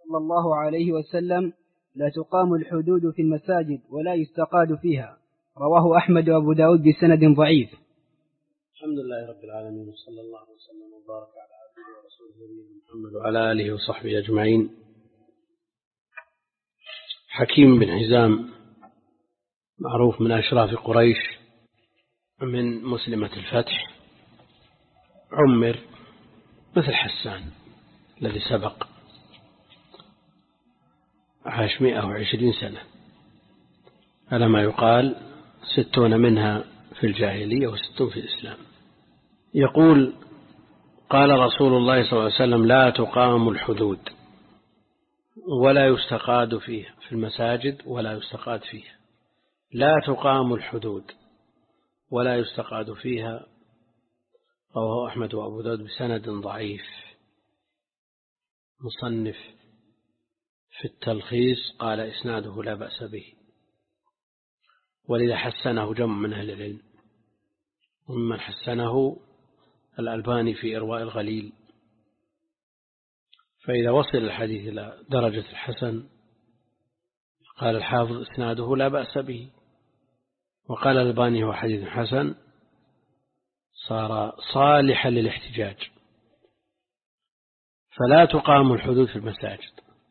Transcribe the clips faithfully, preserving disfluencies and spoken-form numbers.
صلى الله عليه وسلم: لا تقام الحدود في المساجد ولا يستقاد فيها. رواه أحمد وأبو داود بسند ضعيف. الحمد لله رب العالمين، وصلى الله وسلم وبارك على عبده ورسوله محمد وعلى آله وصحبه أجمعين. حكيم بن حزام معروف من أشراف قريش من مسلمة الفتح، عمر مثل حسان الذي سبق، عاش مئة وعشرين سنة على ما يقال، ستون منها في الجاهلية وستون في الإسلام. يقول: قال رسول الله صلى الله عليه وسلم: لا تقام الحدود ولا يستقاد فيها في المساجد ولا يستقاد فيها. لا تقام الحدود ولا يستقاد فيها. رواه أحمد وأبو داود بسند ضعيف. مصنف في التلخيص قال: إسناده لا بأس به، ولذا حسنه جمع من أهل العلم، ومن حسنه الألباني في إرواء الغليل. فإذا وصل الحديث إلى درجة الحسن قال الحافظ: إسناده لا بأس به، وقال الألباني: هو حديث حسن، صار صالحا للاحتجاج. فلا تقام الحدود في المساجد،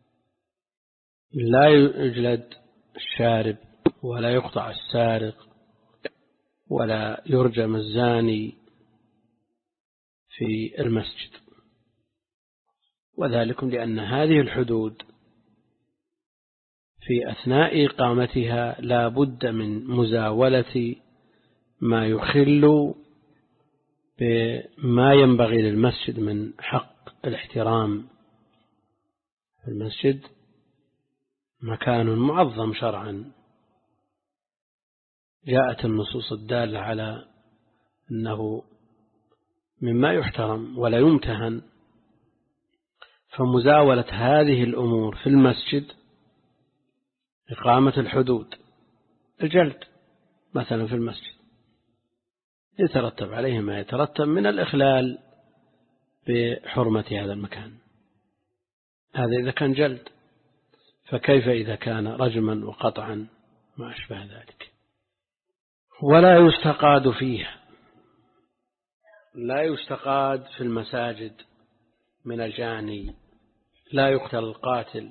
لا يجلد الشارب ولا يقطع السارق ولا يرجم الزاني في المسجد، وذلك لأن هذه الحدود في أثناء إقامتها لا بد من مزاولة ما يخل بما ينبغي للمسجد من حق الاحترام. المسجد مكان معظم شرعا، جاءت النصوص الدالة على أنه مما يحترم ولا يمتهن، فمزاولة هذه الأمور في المسجد إقامة الحدود، الجلد مثلا في المسجد يترتب عليه ما يترتب من الإخلال بحرمة هذا المكان، هذا إذا كان جلد، فكيف إذا كان رجما وقطعا ما أشبه ذلك. ولا يستقاد فيها، لا يستقاد في المساجد من الجاني، لا يقتل القاتل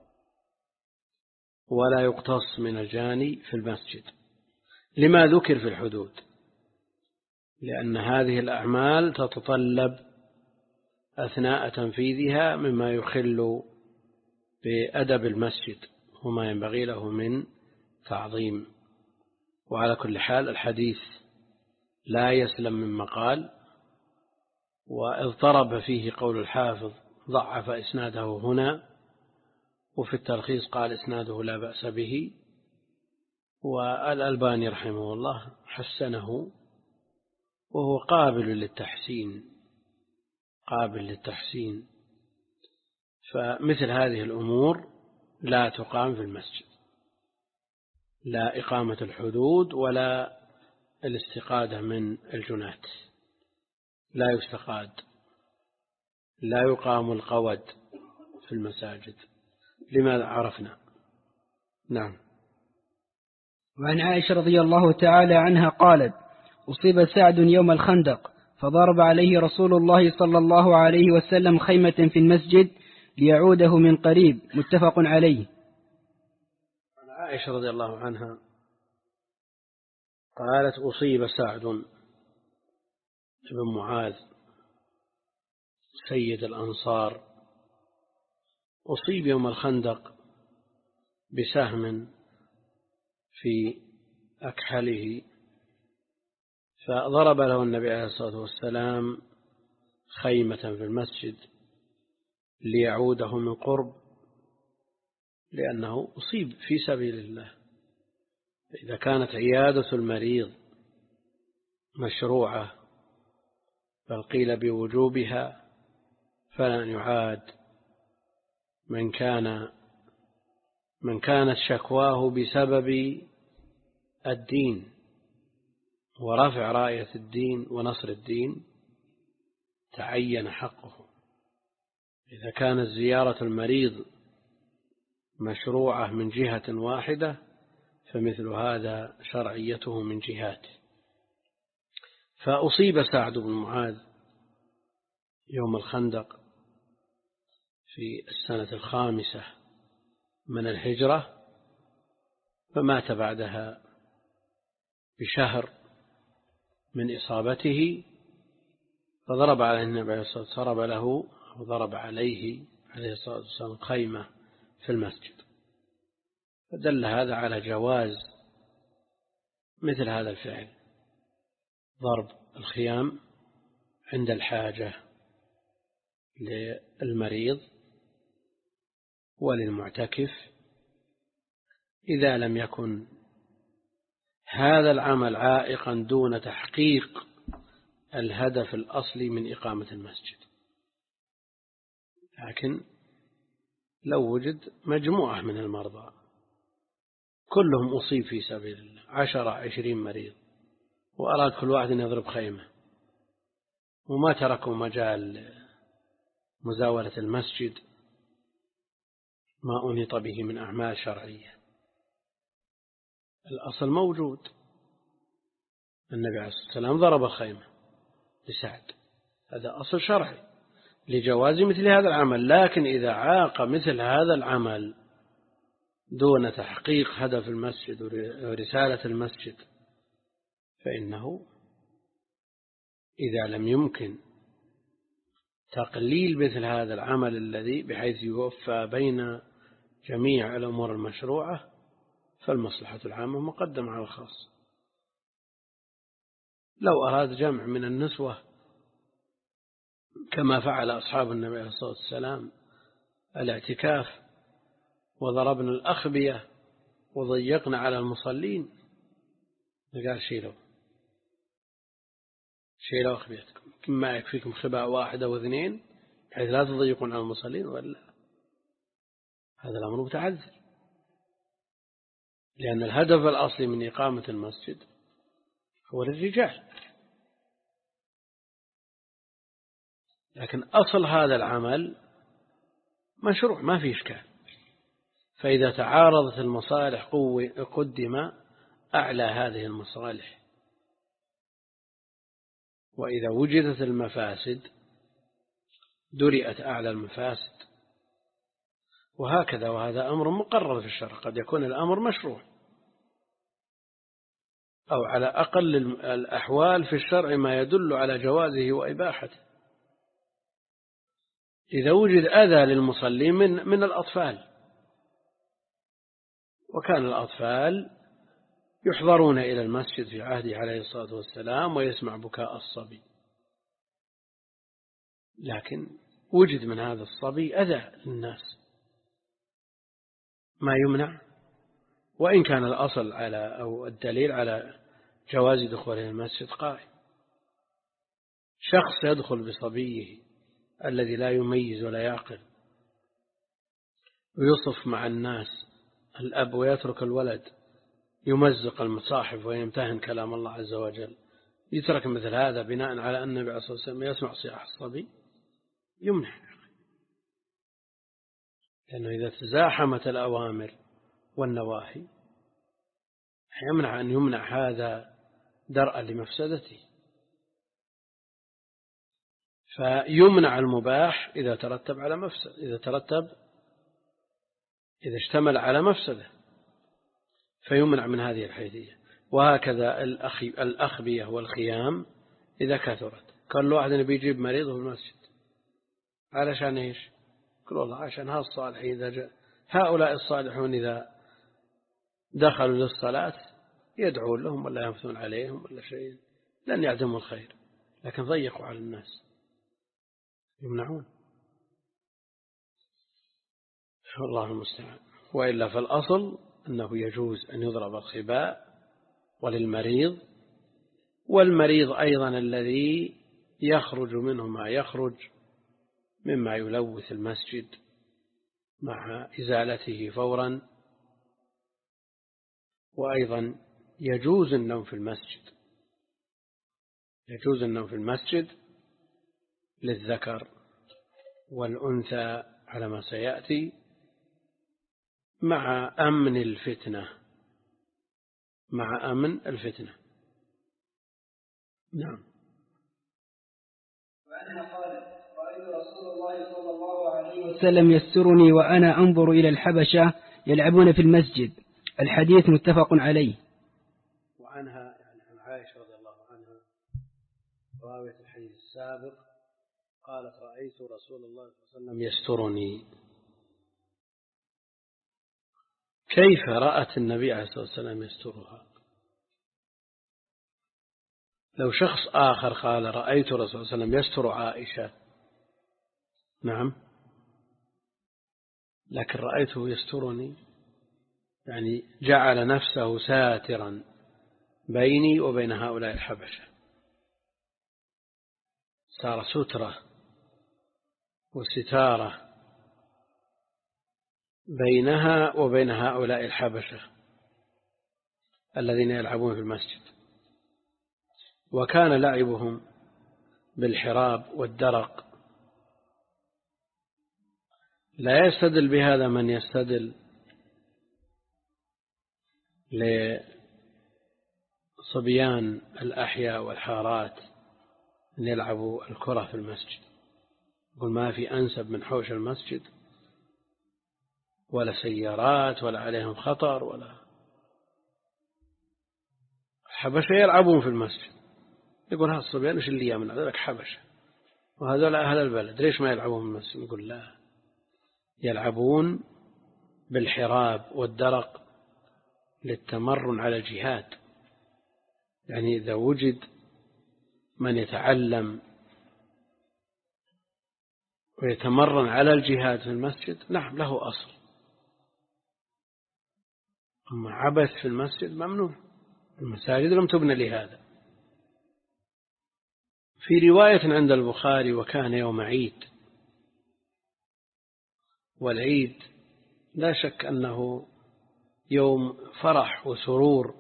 ولا يقتص من الجاني في المسجد. لما ذكر في الحدود؟ لأن هذه الأعمال تتطلب أثناء تنفيذها مما يخل بأدب المسجد وما ينبغي له من تعظيم. وعلى كل حال الحديث لا يسلم من مقال، واضطرب فيه قول الحافظ ضعف إسناده هنا، وفي التلخيص قال إسناده لا بأس به، والألباني رحمه الله حسنه، وهو قابل للتحسين قابل للتحسين. فمثل هذه الأمور لا تقام في المسجد، لا إقامة الحدود ولا الاستقادة من الجنات، لا يستقاد، لا يقام القود في المساجد. لماذا؟ عرفنا. نعم. وعن عائشة رضي الله تعالى عنها قالت: أصيب سعد يوم الخندق فضرب عليه رسول الله صلى الله عليه وسلم خيمة في المسجد ليعوده من قريب. متفق عليه. عن عائشة رضي الله عنها قالت: أصيب سعد بن معاذ سيد الأنصار، أصيب يوم الخندق بسهم في أكحله، فضرب له النبي عليه الصلاة والسلام خيمة في المسجد ليعوده من قرب، لأنه أصيب في سبيل الله. إذا كانت عيادة المريض مشروعة بل قيل بوجوبها، فلن يعاد من كان من كانت شكواه بسبب الدين ورفع راية الدين ونصر الدين، تعين حقه. إذا كانت زيارة المريض مشروعة من جهة واحدة فمثل هذا شرعيته من جهات. فأصيب سعد بن معاذ يوم الخندق في السنة الخامسة من الهجرة، فمات بعدها بشهر من إصابته، فضرب عليه النبي عليه الصلاة والسلام ضرب له وضرب عليه عليه الصلاة والسلام خيمة في المسجد. فدل هذا على جواز مثل هذا الفعل، ضرب الخيام عند الحاجة للمريض وللمعتكف، إذا لم يكن هذا العمل عائقا دون تحقيق الهدف الأصلي من إقامة المسجد. لكن لو وجد مجموعة من المرضى كلهم أصيب في سبيل الله، عشرة عشرين مريض، وأراد كل واحد أن يضرب خيمة وما تركوا مجال مزاولة المسجد ما أنهط به من أعمال شرعية، الأصل موجود. النبي عليه الصلاة والسلام ضرب الخيمة لسعد، هذا أصل شرعي لجواز مثل هذا العمل. لكن إذا عاق مثل هذا العمل دون تحقيق هدف المسجد ورسالة المسجد، فإنه إذا لم يمكن تقليل مثل هذا العمل الذي بحيث يوفى بين جميع الأمور المشروعة، فالمصلحة العامة مقدمة على الخاص. لو أراد جمع من النسوة كما فعل أصحاب النبي عليه الصلاة والسلام الاعتكاف وضربنا الأخبية وضيقنا على المصلين، قال شيلوا شيلوا أخبيتكم، كما يكفيكم خباء واحدة واثنين بحيث لا تضيقون على المصلين، ولا هذا الأمر متعذر، لأن الهدف الأصلي من إقامة المسجد هو للرجال. لكن أصل هذا العمل مشروع ما فيه إشكال، فإذا تعارضت المصالح قدم أعلى هذه المصالح، وإذا وجدت المفاسد درئت أعلى المفاسد، وهكذا. وهذا أمر مقرر في الشرع، قد يكون الأمر مشروع أو على أقل الأحوال في الشرع ما يدل على جوازه وإباحته. إذا وجد أذى للمصلين من من الأطفال، وكان الأطفال يحضرون إلى المسجد في عهده عليه الصلاة والسلام ويسمع بكاء الصبي، لكن وجد من هذا الصبي أذى للناس ما يمنع، وإن كان الأصل على أو الدليل على جواز دخوله المسجد قائم. شخص يدخل بصبيه الذي لا يميز ولا يعقل ويصف مع الناس الأب ويترك الولد يمزق المصاحف ويمتهن كلام الله عز وجل، يترك مثل هذا بناء على أن النبي صلى الله عليه وسلم يسمع صياح الصبي، يمنع. لأنه إذا تزاحمت الأوامر والنواهي يمنع أن يمنع هذا درءا لمفسدته. فيمنع المباح إذا ترتب على مفسد، إذا ترتب إذا اشتمل على مفسده فيمنع من هذه الحيثية. وهكذا الأخبية والخيام إذا كثرت، كل واحد بيجيب مريضه في المسجد علشان إيش؟ قل والله عشان هالصالحين إذا جاء هؤلاء الصالحون إذا دخلوا للصلاة يدعون لهم ولا ينفثون عليهم ولا شيء، لن يعدموا الخير، لكن ضيقوا على الناس يمنعون. والله المستعان. وإلا فالأصل أنه يجوز أن يضرب الخباء وللمريض، والمريض أيضا الذي يخرج منه ما يخرج مما يلوث المسجد مع إزالته فورا. وأيضا يجوز النوم في المسجد، يجوز النوم في المسجد للذكر والأنثى على ما سيأتي، مع أمن الفتنة، مع أمن الفتنة. نعم. وأنها قالت: رأيت رسول الله صلى الله عليه وسلم يسترني وأنا أنظر إلى الحبشة يلعبون في المسجد. الحديث متفق عليه. وعنها يعني عن عائشة رضي الله عنها راوية الحديث السابق قالت: رأيت رسول الله صلى الله عليه وسلم يسترني. كيف رأت النبي عليه الصلاة والسلام يسترها؟ لو شخص آخر قال: رأيت رسول الله صلى الله عليه وسلم يستر عائشة، نعم، لكن رأيته يسترني يعني جعل نفسه ساترا بيني وبين هؤلاء الحبشة، صار سترة وستارة بينها وبين هؤلاء الحبشة الذين يلعبون في المسجد. وكان لعبهم بالحراب والدرق. لا يستدل بهذا من يستدل لصبيان الأحياء والحارات أن يلعبوا الكرة في المسجد، يقول ما في أنسب من حوش المسجد، ولا سيارات ولا عليهم خطر، ولا حبشة يلعبون في المسجد. يقول هذا الصبيان وش اللي يمنع ذلك؟ حبشة وهذول أهل البلد، ليش ما يلعبون في المسجد؟ يقول لا، يلعبون بالحراب والدرق للتمرن على الجهاد. يعني إذا وجد من يتعلم ويتمرن على الجهاد في المسجد، نعم له أصل. أما عبث في المسجد ممنوع، المساجد لم تبنى لهذا. في رواية عند البخاري: وكان يوم عيد. والعيد لا شك أنه يوم فرح وسرور،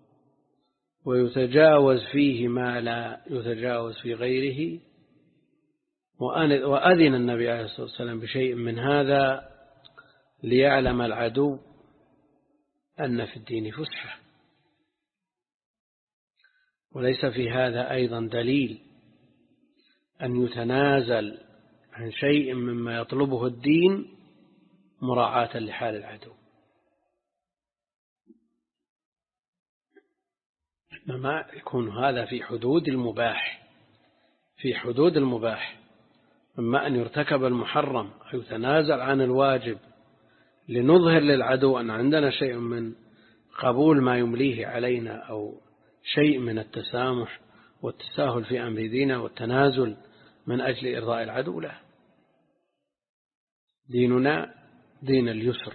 ويتجاوز فيه ما لا يتجاوز في غيره. وأذن النبي عليه الصلاة والسلام بشيء من هذا ليعلم العدو أن في الدين فسحة. وليس في هذا أيضا دليل أن يتنازل عن شيء مما يطلبه الدين مراعاة لحال العدو، إنما يكون هذا في حدود المباح، في حدود المباح. أما أن يرتكب المحرم أو يتنازل عن الواجب لنظهر للعدو أن عندنا شيء من قبول ما يمليه علينا، أو شيء من التسامح والتساهل في أمر ديننا والتنازل من أجل إرضاء العدو، لا. ديننا دين اليسر،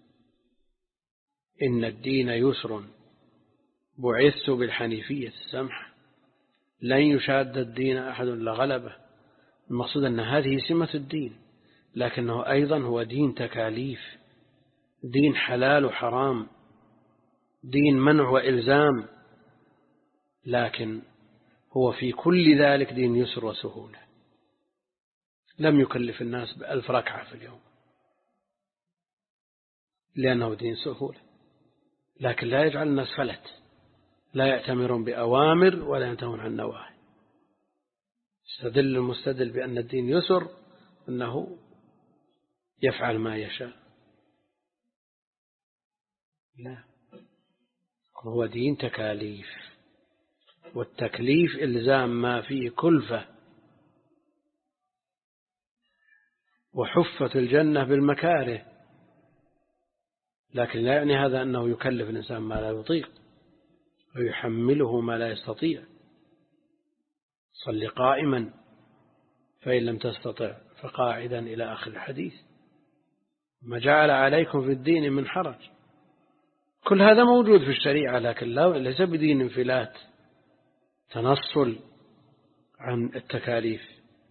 إن الدين يسر بعثت بالحنيفية السمحة لن يشاد الدين أحد لغلبه. المقصود أن هذه سمة الدين، لكنه أيضا هو دين تكاليف، دين حلال وحرام، دين منع وإلزام، لكن هو في كل ذلك دين يسر وسهولة. لم يكلف الناس بألف ركعة في اليوم لأنه دين سهولة، لكن لا يجعل الناس فلت، لا يأتمرون بأوامر ولا ينتهون عن نواهي. استدل المستدل بأن الدين يسر أنه يفعل ما يشاء، لا، هو دين تكاليف، والتكليف إلزام ما فيه كلفة. وحفت الجنة بالمكاره، لكن لا يعني هذا أنه يكلف الإنسان ما لا يطيق ويحمله ما لا يستطيع. صل قائما فإن لم تستطع فقاعدا إلى آخر الحديث. ما جعل عليكم في الدين من حرج. كل هذا موجود في الشريعة، لكن ليس بدين انفلات تنصل عن التكاليف.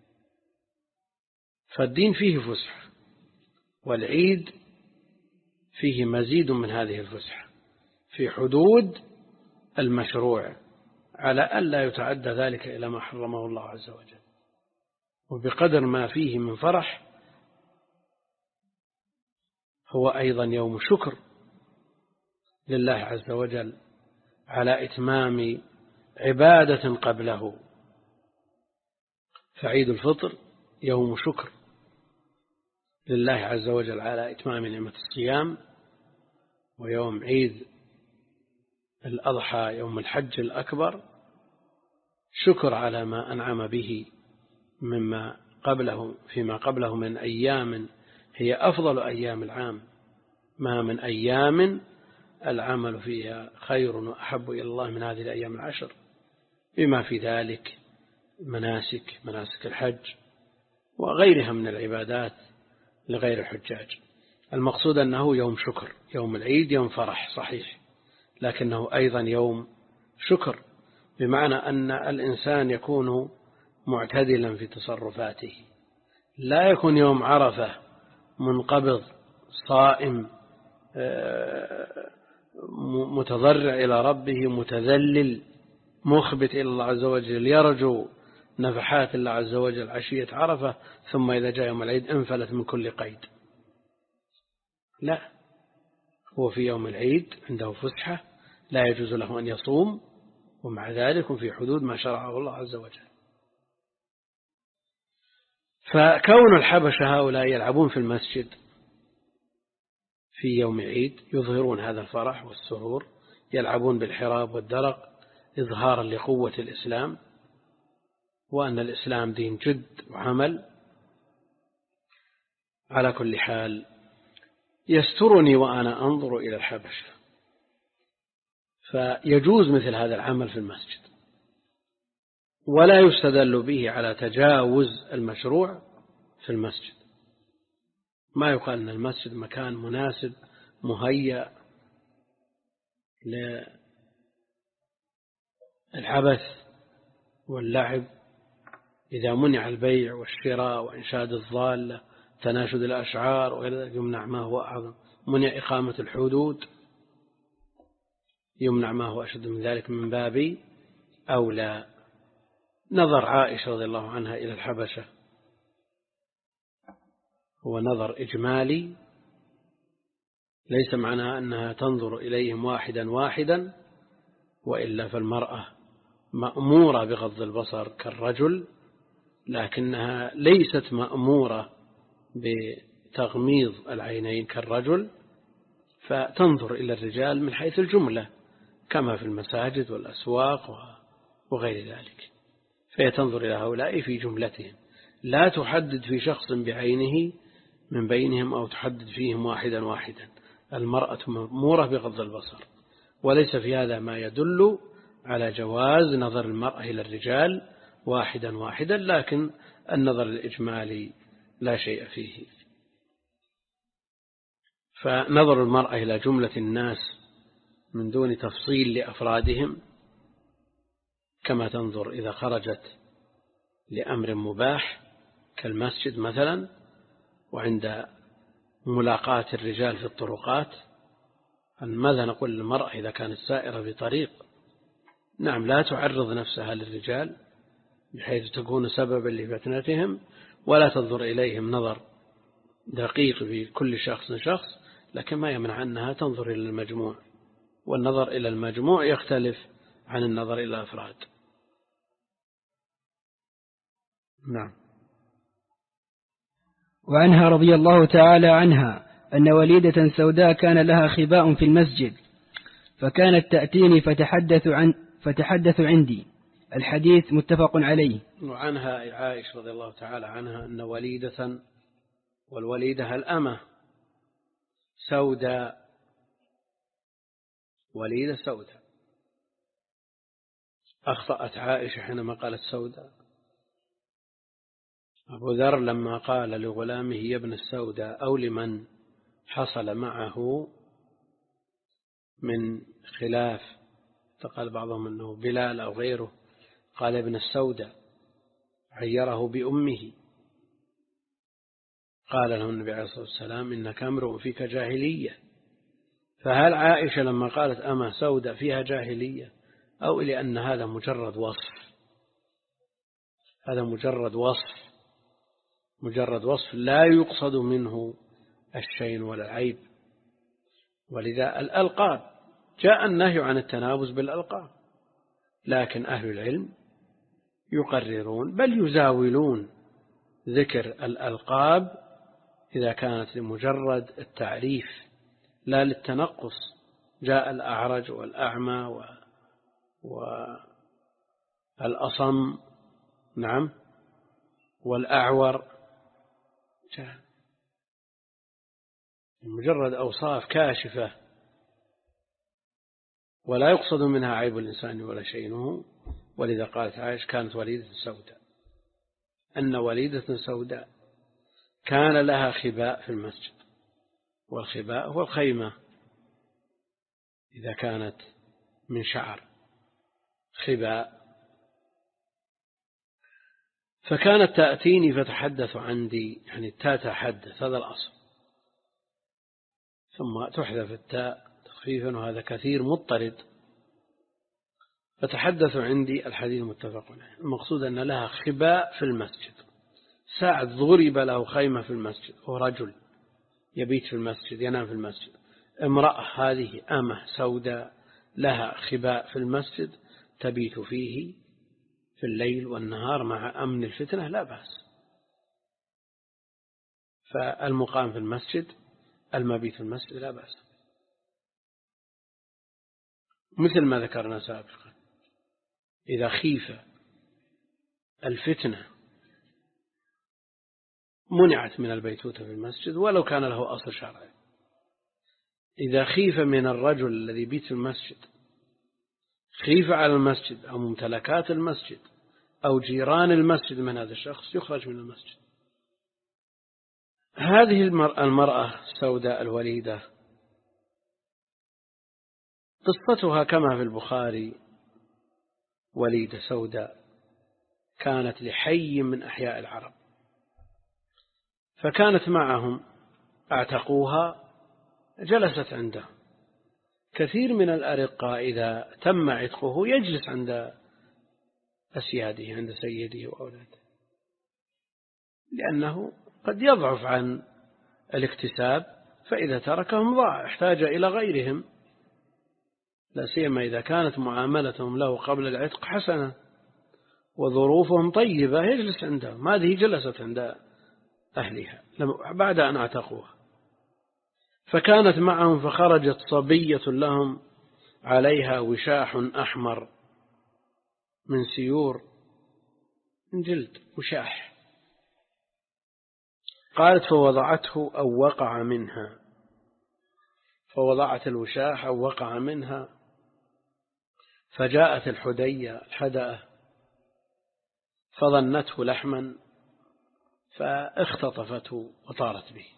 فالدين فيه فسحة، والعيد فيه مزيد من هذه الفسحة في حدود المشروع، على أن لا يتعدى ذلك إلى ما حرمه الله عز وجل، وبقدر ما فيه من فرح هو أيضا يوم شكر لله عز وجل على إتمام عبادة قبله. فعيد الفطر يوم شكر لله عز وجل على إتمام نعمة الصيام، ويوم عيد الأضحى يوم الحج الأكبر شكر على ما أنعم به مما قبله فيما قبله من أيام هي أفضل أيام العام، ما من أيام العمل فيها خير وأحب إلى الله من هذه الأيام العشر، بما في ذلك مناسك مناسك الحج وغيرها من العبادات لغير الحجاج. المقصود أنه يوم شكر. يوم العيد يوم فرح صحيح، لكنه أيضا يوم شكر، بمعنى أن الإنسان يكون معتدلا في تصرفاته، لا يكون يوم عرفة منقبض صائم متضرع إلى ربه متذلل مخبت إلى الله عز وجل يرجو نفحات الله عز وجل عشية عرفة، ثم إذا جاء يوم العيد انفلت من كل قيد. لا، هو في يوم العيد عنده فسحة لا يجوز له أن يصوم، ومع ذلك في حدود ما شرعه الله عز وجل. فكون الحبشة هؤلاء يلعبون في المسجد في يوم عيد يظهرون هذا الفرح والسرور، يلعبون بالحراب والدرق إظهارا لقوة الإسلام وأن الإسلام دين جد وعمل. على كل حال يسترني وأنا أنظر إلى الحبشة، فيجوز مثل هذا العمل في المسجد، ولا يستدل به على تجاوز المشروع في المسجد. ما يقال أن المسجد مكان مناسب مهيأ للعبث واللعب إذا منع البيع والشراء وإنشاد الضالة تناشد الأشعار وغير ذلك يمنع ما هو أعظم، منع إقامة الحدود يمنع ما هو أشد من ذلك من باب أولى. نظر عائشة رضي الله عنها إلى الحبشة هو نظر إجمالي، ليس معناه أنها تنظر إليهم واحدا واحدا، وإلا فالمرأة مأمورة بغض البصر كالرجل، لكنها ليست مأمورة بتغميض العينين كالرجل، فتنظر إلى الرجال من حيث الجملة كما في المساجد والأسواق وغير ذلك، فهي تنظر إلى هؤلاء في جملتهم، لا تحدد في شخص بعينه من بينهم أو تحدد فيهم واحدا واحدا. المرأة مأمورة بغض البصر، وليس في هذا ما يدل على جواز نظر المرأة إلى الرجال واحدا واحدا، لكن النظر الإجمالي لا شيء فيه. فنظر المرأة إلى جملة الناس من دون تفصيل لأفرادهم، كما تنظر إذا خرجت لأمر مباح كالمسجد مثلا، وعند ملاقاة الرجال في الطرقات، ماذا نقول للمرأة إذا كانت سائرة في طريق؟ نعم، لا تعرض نفسها للرجال بحيث تكون سببا لفتنتهم، ولا تنظر إليهم نظر دقيق في كل شخص شخص، لكن ما يمنع أنها تنظر إلى المجموع، والنظر إلى المجموع يختلف عن النظر إلى الأفراد. نعم. وعنها رضي الله تعالى عنها أن وليدة سوداء كان لها خباء في المسجد، فكانت تأتيني فتحدث, عن فتحدث عندي. الحديث متفق عليه. وعنها عائشة رضي الله تعالى عنها أن وليدة، والوليدة الأمة سوداء، وليدة سوداء، أخطأت عائشة حينما قالت سوداء. أبو ذر لما قال لغلامه يا ابن السوداء أو لمن حصل معه من خلاف، فقال بعضهم أنه بلال أو غيره، قال ابن السوداء، عيره بأمه. قال له النبي عليه الصلاة والسلام إنك امرؤ فيك جاهلية. فهل عائشة لما قالت أما سوداء فيها جاهلية، أو لأن هذا مجرد وصف؟ هذا مجرد وصف، مجرد وصف لا يقصد منه الشين ولا العيب، ولذا الألقاب جاء النهي عن التنابز بالألقاب، لكن أهل العلم يقررون بل يزاولون ذكر الألقاب إذا كانت لمجرد التعريف لا للتنقص. جاء الأعرج والأعمى والأصم نعم والأعور، جاء مجرد أوصاف كاشفة ولا يقصد منها عيب الإنسان ولا شينه. ولذا قالت عائشة كانت وليدة سوداء، أن وليدة سوداء كان لها خباء في المسجد، والخباء هو الخيمة إذا كانت من شعر خباء. فكانت تأتيني فتحدث عندي، يعني تتحدث هذا الأصل، ثم تحذف التاء تخفيفا وهذا كثير مضطرد، فتحدث عندي الحديث متفق عليه. المقصود أن لها خباء في المسجد. ساعد ضرب له خيمة في المسجد، هو رجل يبيت في المسجد ينام في المسجد. امرأة هذه أمة سوداء لها خباء في المسجد تبيت فيه في الليل والنهار مع أمن الفتنة لا بأس. فالمقام في المسجد المبيت في المسجد لا بأس، مثل ما ذكرنا سابقا. إذا خيف الفتنة منعت من البيتوتة في المسجد ولو كان له أصل شرعي. إذا خيف من الرجل الذي بيت في المسجد خيف على المسجد أو ممتلكات المسجد أو جيران المسجد من هذا الشخص يخرج من المسجد. هذه المرأة السوداء الوليدة قصتها كما في البخاري، وليدة سوداء كانت لحي من أحياء العرب، فكانت معهم اعتقوها جلست عنده. كثير من الأرقاء إذا تم عتقه يجلس عند أسياده عند سيده وأولاده، لأنه قد يضعف عن الاكتساب، فإذا تركهم ضاع احتاج إلى غيرهم، لا سيما إذا كانت معاملتهم له قبل العتق حسنة وظروفهم طيبة يجلس عندهم. هذه جلست عند أهلها بعد أن اعتقوها، فكانت معهم فخرجت صبية لهم عليها وشاح أحمر من سيور من جلد وشاح. قالت فوضعته أو وقع منها، فوضعت الوشاح أو وقع منها، فجاءت الحدية الحدأة فظنته لحما فاختطفته وطارت به.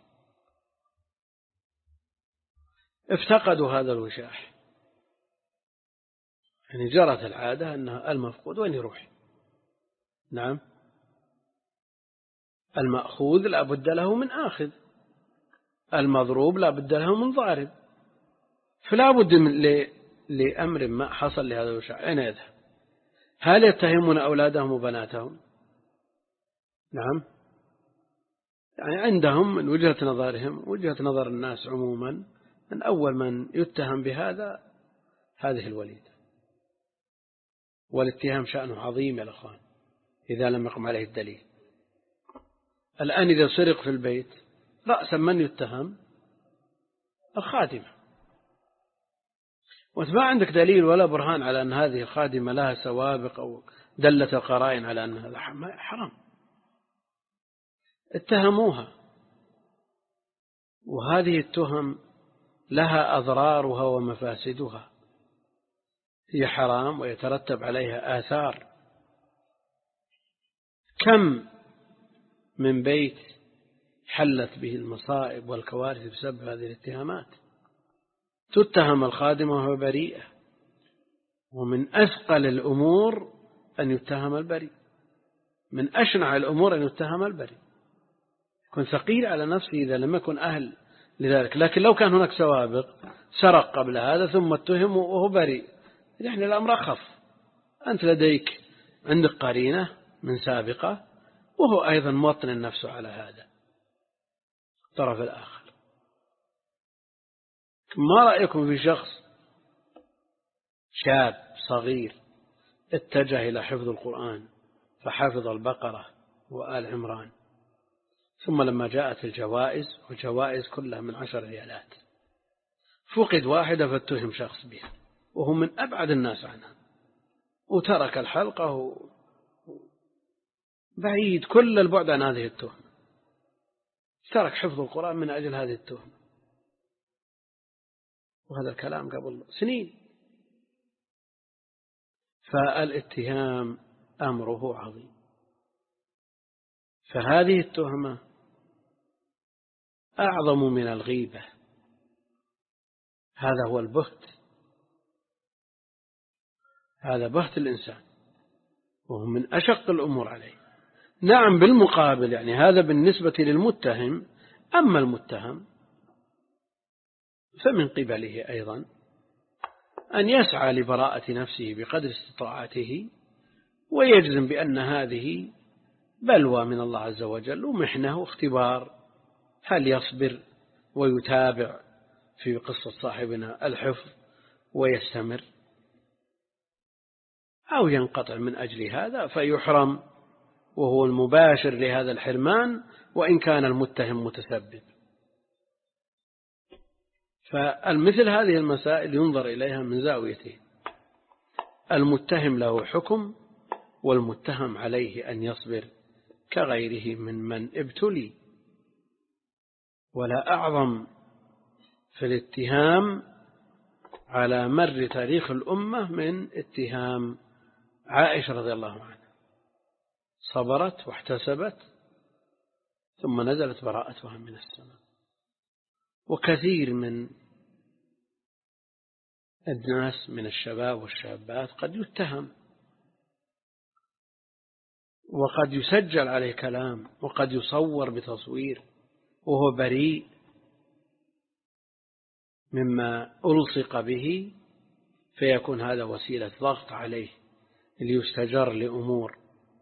افتقدوا هذا الوشاح، يعني جرت العادة أنها المفقود وين يروح. نعم، المأخوذ لا بد له من آخذ، المضروب لا بد له من ضارب، فلا بد من لأمر ما حصل لهذا الوشاح أين يذهب؟ هل يتهمون أولادهم وبناتهم؟ نعم، يعني عندهم من وجهة نظرهم وجهة نظر الناس عموما أن أول من يتهم بهذا هذه الوليدة، والاتهام شأنه عظيم يا الأخوان إذا لم يقم عليه الدليل. الآن إذا سرق في البيت رأسا من يتهم؟ الخادمة، وأنت ما عندك دليل ولا برهان على أن هذه الخادمة لها سوابق أو دلت القرائن على أن هذا حرام، اتهموها. وهذه التهم لها أضرارها ومفاسدها، هي حرام ويترتب عليها آثار. كم من بيت حلت به المصائب والكوارث بسبب هذه الاتهامات. تتهم الخادمة وهو بريئة، ومن أثقل الأمور أن يتهم البريء، من أشنع الأمور أن يتهم البريء، يكون ثقيل على نفسه إذا لم يكن أهل لذلك. لكن لو كان هناك سوابق، سرق قبل هذا ثم اتهم وهو بريء، يعني الأمر أخف. أنت لديك عندك قرينة من سابقة، وهو أيضا موطن نفسه على هذا الطرف الآخر. ما رأيكم في شخص شاب صغير اتجه إلى حفظ القرآن فحفظ البقرة وآل عمران، ثم لما جاءت الجوائز والجوائز كلها من عشر ريالات فقد واحدة فاتهم شخص بها وهم من أبعد الناس عنها، وترك الحلقة بعيد كل البعد عن هذه التهمة، ترك حفظ القرآن من أجل هذه التهمة. وهذا الكلام قبل سنين. فالاتهام أمره عظيم. فهذه التهمة أعظم من الغيبة. هذا هو البهت، هذا بهت الإنسان، وهو من أشق الأمور عليه. نعم بالمقابل يعني هذا بالنسبة للمتهم، أما المتهم فمن قبله أيضا أن يسعى لبراءة نفسه بقدر استطاعته، ويجزم بأن هذه بلوى من الله عز وجل ومحنه واختبار، هل يصبر ويتابع في قصة صاحبنا الحفظ ويستمر، أو ينقطع من أجل هذا فيحرم وهو المباشر لهذا الحرمان وإن كان المتهم متسبب. فالمثل هذه المسائل ينظر إليها من زاويتين: المتهم له حكم، والمتهم عليه أن يصبر كغيره من من ابتلي. ولا أعظم في الاتهام على مر تاريخ الأمة من اتهام عائشة رضي الله عنها، صبرت واحتسبت ثم نزلت براءتها من السماء. وكثير من الناس من الشباب والشابات قد يتهم وقد يسجل عليه كلام وقد يصور بتصوير وهو بريء مما ألصق به، فيكون هذا وسيلة ضغط عليه ليستجر لأمور.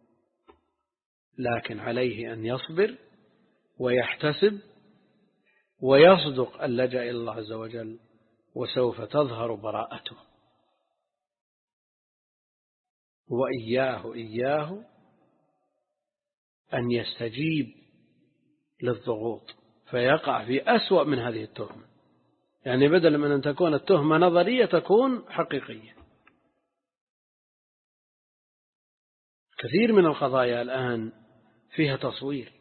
لكن عليه أن يصبر ويحتسب ويصدق اللجأ إلى الله عز وجل، وسوف تظهر براءته. وإياه إياه أن يستجيب للضغوط فيقع في أسوأ من هذه التهمة، يعني بدل من أن تكون التهمة نظرية تكون حقيقية. كثير من القضايا الآن فيها تصوير.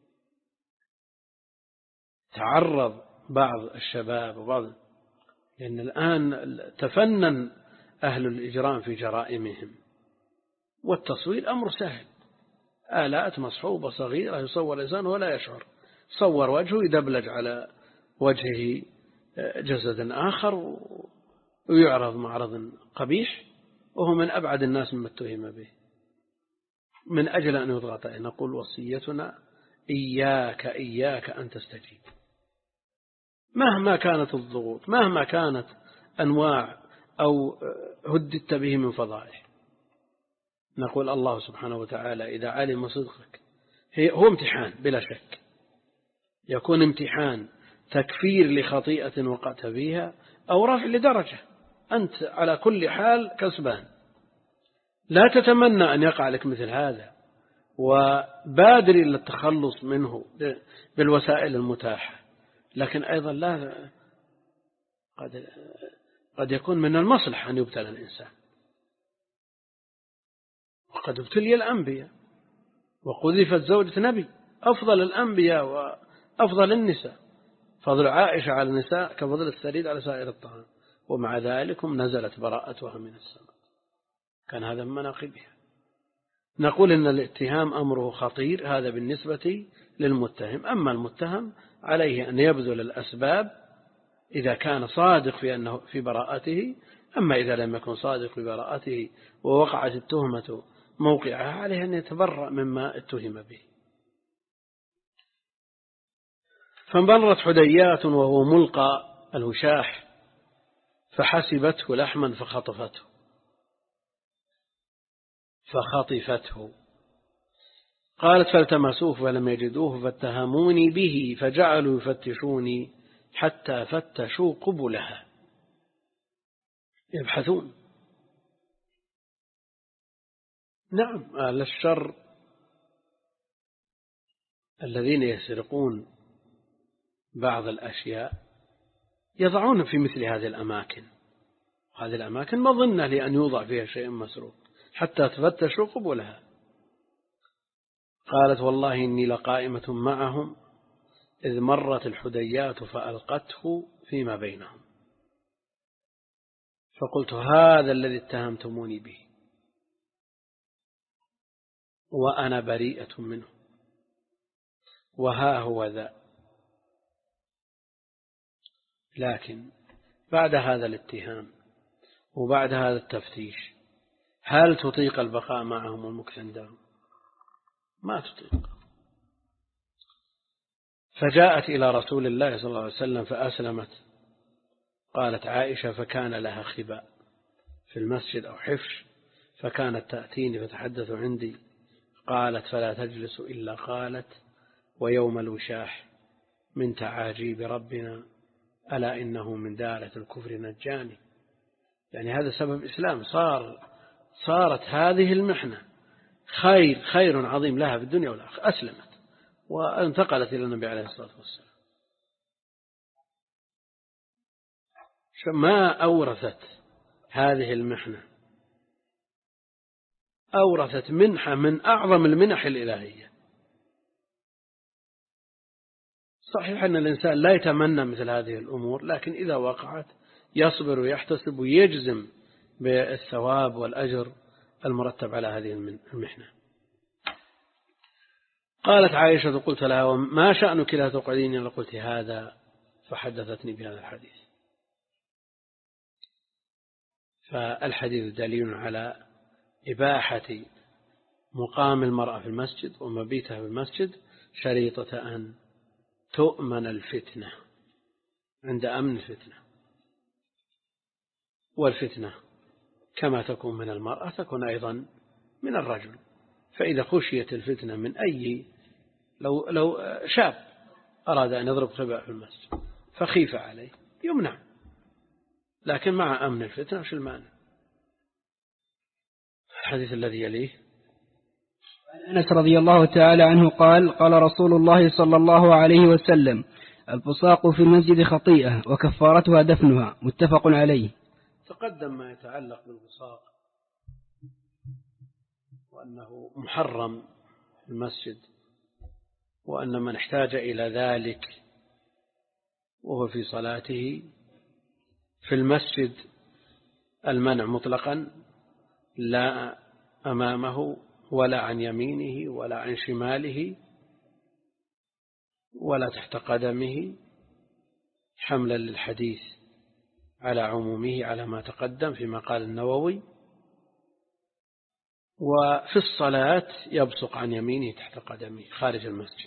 تعرض بعض الشباب وبعض، لأن الآن تفنن أهل الإجرام في جرائمهم، والتصوير أمر سهل، آلات مصحوبة صغيرة يصور الإنسان ولا يشعر، صور وجهه يدبلج على وجهه جسد آخر ويعرض معرض قبيح وهو من أبعد الناس مما اتهم به. من أجل أن يضغط عليه نقول وصيتنا إياك إياك أن تستجيب مهما كانت الضغوط، مهما كانت أنواع أو هددت به من فضائح. نقول الله سبحانه وتعالى إذا علم صدقك، هو امتحان بلا شك، يكون امتحان تكفير لخطيئة وقعت فيها أو رفع لدرجة، أنت على كل حال كسبان. لا تتمنى أن يقع لك مثل هذا، وبادر إلى التخلص منه بالوسائل المتاحة. لكن أيضا لا قد, قد يكون من المصلحة أن يبتلى الإنسان، وقد ابتلي الأنبياء وقذفت زوجة نبي أفضل الأنبياء وأفضل النساء، فضل عائشة على النساء كفضل الثريد على سائر الطعام، ومع ذلك نزلت براءتها من السماء. كان هذا من مناقبها. نقول إن الاتهام أمره خطير، هذا بالنسبة للمتهم. أما المتهم عليه أن يبذل الأسباب إذا كان صادق في أنه في براءته، أما إذا لم يكن صادق في براءته ووقعت التهمة موقعها، عليه أن يتبرأ مما اتهم به. فانبرت حديات وهو ملقى الوشاح فحسبته لحما فخطفته فخطفته قالت فالتمسوه فلم يجدوه فاتهموني به فجعلوا يفتشوني حتى فتشوا قبلها، يبحثون. نعم، أهل الشر الذين يسرقون بعض الأشياء يضعون في مثل هذه الأماكن، هذه الأماكن مظنة لأن يوضع فيها شيء مسروق حتى تفتشوا قبلها. قالت والله إني لقائمة معهم إذ مرت الحديات فألقته فيما بينهم، فقلت هذا الذي اتهمتموني به وأنا بريئة منه، وها هو ذا. لكن بعد هذا الاتهام وبعد هذا التفتيش هل تطيق البقاء معهم والمكث عندهم؟ ما تطيق. فجاءت إلى رسول الله صلى الله عليه وسلم فأسلمت. قالت عائشة فكان لها خباء في المسجد أو حفش، فكانت تأتيني فتحدث عندي. قالت فلا تجلس إلا قالت ويوم الوشاح من تعاجيب ربنا ألا إنه من دارة الكفر نجاني. يعني هذا سبب إسلام، صار صارت هذه المحنة خير خير عظيم لها في الدنيا والآخرة، أسلمت وانتقلت إلى النبي عليه الصلاة والسلام. ما أورثت هذه المحنة، أورثت منحة من أعظم المنح الإلهية. صحيح أن الإنسان لا يتمنى مثل هذه الأمور، لكن إذا وقعت يصبر ويحتسب ويجزم بالثواب والأجر المرتب على هذه المحنة. قالت عائشة قلت لها ما شأنك لا تقعدين إلا قلت هذا، فحدثتني بهذا الحديث. فالحديث دليل على إباحة مقام المرأة في المسجد ومبيتها في المسجد شريطة أن تؤمن الفتنة، عند أمن الفتنة. والفتنة كما تكون من المرأة تكون أيضا من الرجل، فإذا خشيت الفتنة من أي لو, لو شاب أراد أن يضرب خباء في المسجد فخيف عليه يمنع، لكن مع أمن الفتنة وش المانع؟ الحديث الذي يليه أنس رضي الله تعالى عنه قال قال رسول الله صلى الله عليه وسلم الفساق في المسجد خطيئة وكفارتها دفنها، متفق عليه. تقدم ما يتعلق بالفساق وأنه محرم في المسجد، وأن من احتاج إلى ذلك وهو في صلاته في المسجد المنع مطلقا، لا أمامه ولا عن يمينه ولا عن شماله ولا تحت قدمه، حملا للحديث على عمومه على ما تقدم فيما قال النووي. وفي الصلاة يبصق عن يمينه تحت قدمه خارج المسجد.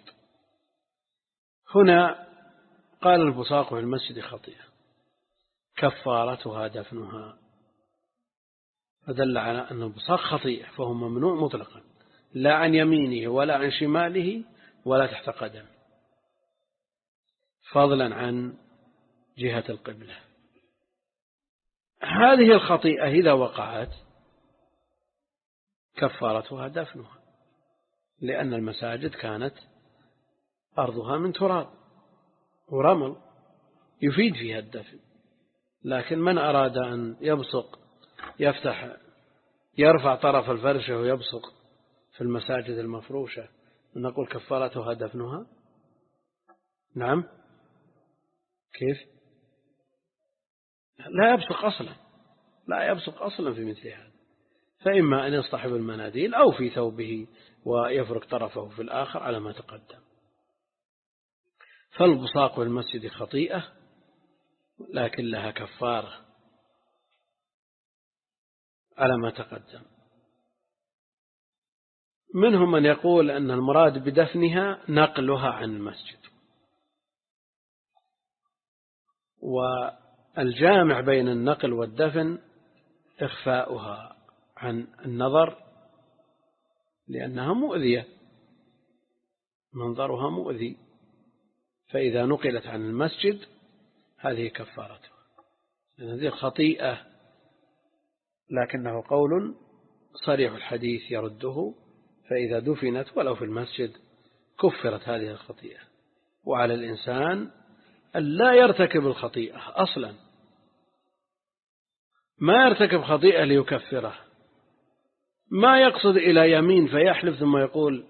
هنا قال البصاق في المسجد خطيئة كفارتها دفنها، فدل على أن البصاق خطيئة فهو ممنوع مطلقا، لا عن يمينه ولا عن شماله ولا تحت قدم، فضلا عن جهة القبلة. هذه الخطيئة إذا وقعت كفارتها دفنها، لأن المساجد كانت أرضها من تراب ورمل يفيد فيها الدفن. لكن من أراد أن يبصق يفتح يرفع طرف الفرشة ويبصق في المساجد المفروشة نقول كفارتها دفنها؟ نعم. كيف؟ لا يبصق أصلا، لا يبصق أصلا في مثل هذا، فإما أن يصطحب المناديل أو في ثوبه ويفرق طرفه في الآخر على ما تقدم. فالبصاق في المسجد خطيئة لكن لها كفارة على ما تقدم. منهم من يقول أن المراد بدفنها نقلها عن المسجد، والجامع بين النقل والدفن إخفاؤها عن النظر لأنها مؤذية، منظرها مؤذي، فإذا نقلت عن المسجد هذه كفارته. هذه خطيئة، لكنه قول صريح الحديث يرده، فإذا دفنت ولو في المسجد كفرت هذه الخطيئة. وعلى الإنسان أن لا يرتكب الخطيئة أصلا، ما يرتكب خطيئة ليكفره، ما يقصد إلى يمين فيحلف ثم يقول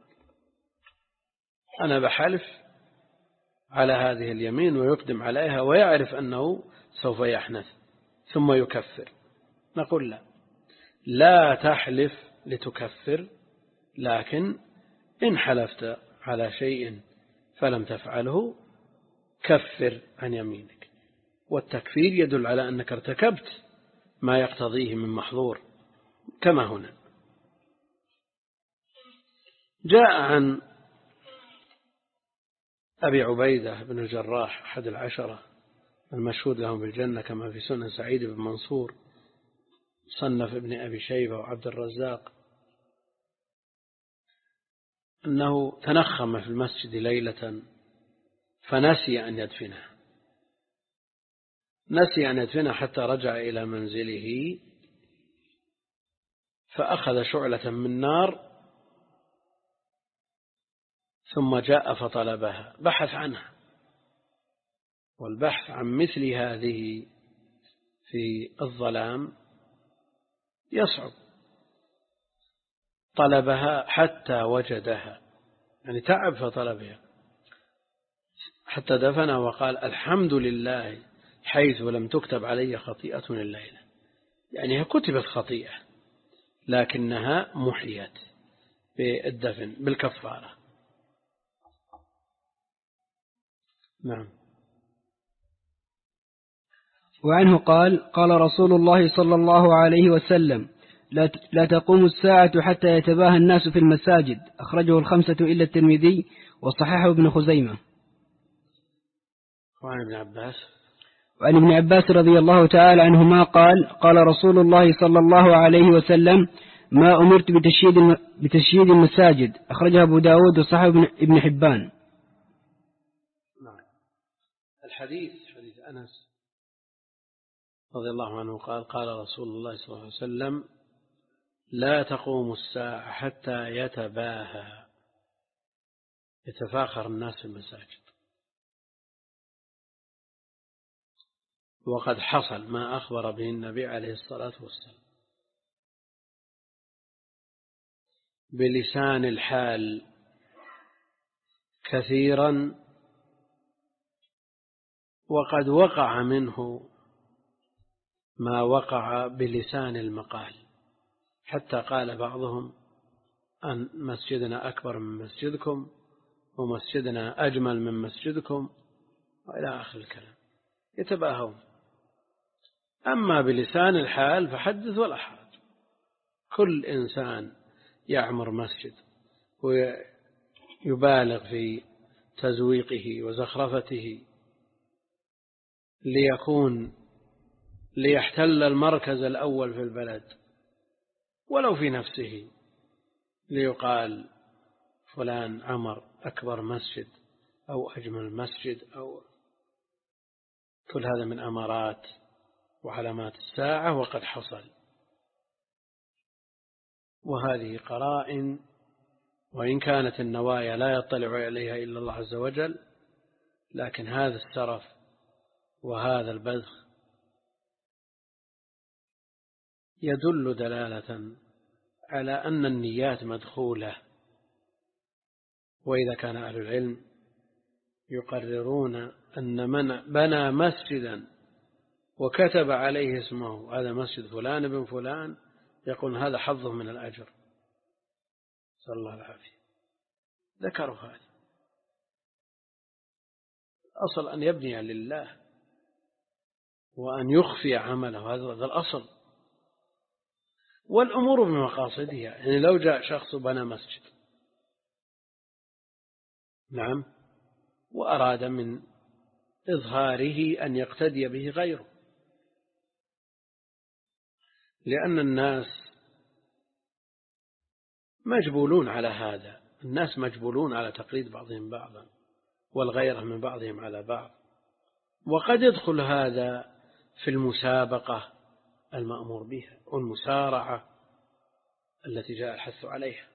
أنا بحلف على هذه اليمين ويقدم عليها ويعرف أنه سوف يحنث ثم يكفر. نقول لا، لا تحلف لتكفر، لكن إن حلفت على شيء فلم تفعله كفر عن يمينك. والتكفير يدل على أنك ارتكبت ما يقتضيه من محظور كما هنا. جاء عن أبي عبيدة بن الجراح أحد العشرة المشهود لهم بالجنة كما في سنن سعيد بن منصور صنف ابن أبي شيبة وعبد الرزاق أنه تنخم في المسجد ليلة فنسي أن يدفنه نسي أن يدفنه حتى رجع إلى منزله فأخذ شعلة من نار ثم جاء فطلبها، بحث عنها، والبحث عن مثل هذه في الظلام يصعب. طلبها حتى وجدها، يعني تعب فطلبها حتى دفنها وقال الحمد لله حيث لم تكتب علي خطيئة الليلة. يعني كتبت خطيئة لكنها محيت بالدفن بالكفارة. نعم. وعنه قال قال رسول الله صلى الله عليه وسلم لا تقوم الساعة حتى يتباهى الناس في المساجد. أخرجه الخمسة إلا الترمذي وصححه ابن خزيمة. وعن ابن عباس وعن ابن عباس رضي الله تعالى عنهما قال قال رسول الله صلى الله عليه وسلم ما أمرت بتشييد بتشييد المساجد. أخرجه أبو داود وصححه ابن حبان. نعم. الحديث حديث أنس رضي الله عنه قال قال رسول الله صلى الله عليه وسلم لا تقوم الساعة حتى يتباهى يتفاخر الناس في المساجد. وقد حصل ما أخبر به النبي عليه الصلاة والسلام بلسان الحال كثيرا، وقد وقع منه ما وقع بلسان المقال، حتى قال بعضهم أن مسجدنا أكبر من مسجدكم ومسجدنا أجمل من مسجدكم وإلى آخر الكلام، يتباهون. أما بلسان الحال فحدث ولا حرج. كل إنسان يعمر مسجد ويبالغ في تزويقه وزخرفته ليكون ليحتل المركز الأول في البلد ولو في نفسه، ليقال فلان عمر أكبر مسجد أو أجمل مسجد، أو كل هذا من أمارات وعلامات الساعة وقد حصل. وهذه قرائن، وإن كانت النوايا لا يطلع إليها إلا الله عز وجل، لكن هذا السرف وهذا البذخ يدل دلالة على أن النيات مدخولة. وإذا كان أهل العلم يقررون أن من بنى مسجدا وكتب عليه اسمه هذا مسجد فلان بن فلان يقول هذا حظه من الأجر، صلى الله العافية، ذكروا هذا. الأصل أن يبني لله وأن يخفي عمله، هذا الأصل. والأمور بمقاصدها، يعني لو جاء شخص بنى مسجد نعم وأراد من إظهاره أن يقتدي به غيره، لأن الناس مجبولون على هذا، الناس مجبولون على تقليد بعضهم بعضا والغيرة من بعضهم على بعض، وقد يدخل هذا في المسابقة المأمور بها والمسارعة التي جاء الحث عليها،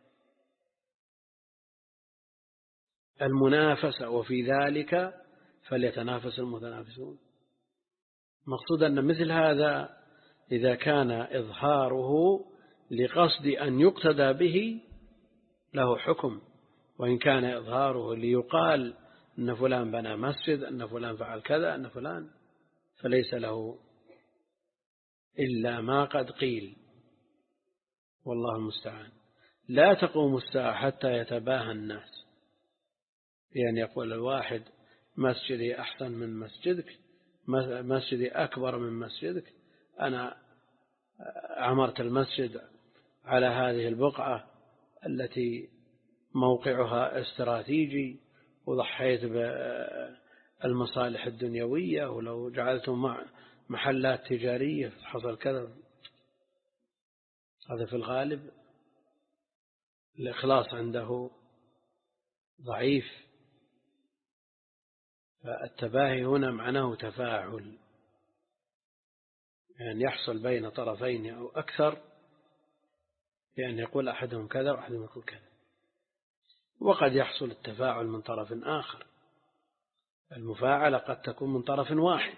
المنافسة، وفي ذلك فليتنافس المتنافسون. مقصود أن مثل هذا إذا كان إظهاره لقصد أن يقتدى به له حكم، وإن كان إظهاره ليقال أن فلان بنى مسجد، أن فلان فعل كذا، أن فلان، فليس له إلا ما قد قيل، والله المستعان. لا تقوم الساعة حتى يتباهى الناس، يعني يقول الواحد مسجدي أحسن من مسجدك، مسجدي أكبر من مسجدك، أنا عمرت المسجد على هذه البقعة التي موقعها استراتيجي، وضحيت بالمصالح الدنيوية، ولو جعلتم محلات تجارية حصل كذا. هذا في الغالب الإخلاص عنده ضعيف. فالتباهي هنا معناه تفاعل، يعني يحصل بين طرفين أو أكثر، يعني يقول أحدهم كذا وأحدهم يقول كذا. وقد يحصل التفاعل من طرف آخر، المفاعلة قد تكون من طرف واحد،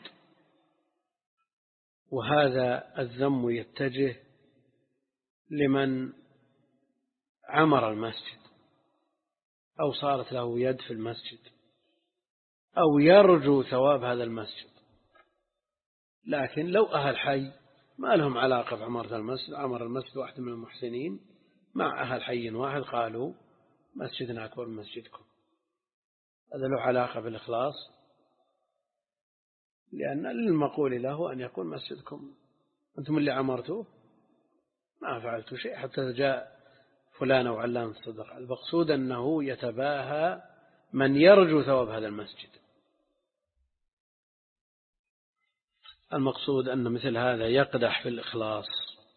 وهذا الذم يتجه لمن عمر المسجد أو صارت له يد في المسجد أو يرجو ثواب هذا المسجد. لكن لو أهل حي ما لهم علاقة بعمارة المسجد، عمر المسجد واحد من المحسنين مع أهل حي واحد قالوا مسجدنا أكبر من مسجدكم، هذا له علاقة بالإخلاص، لأن المقول له أن يكون مسجدكم أنتم اللي عمرتوه، ما فعلتوا شيء حتى جاء فلان وعلان الصدق. المقصود أنه يتباهى من يرجو ثواب هذا المسجد. المقصود أن مثل هذا يقدح في الإخلاص،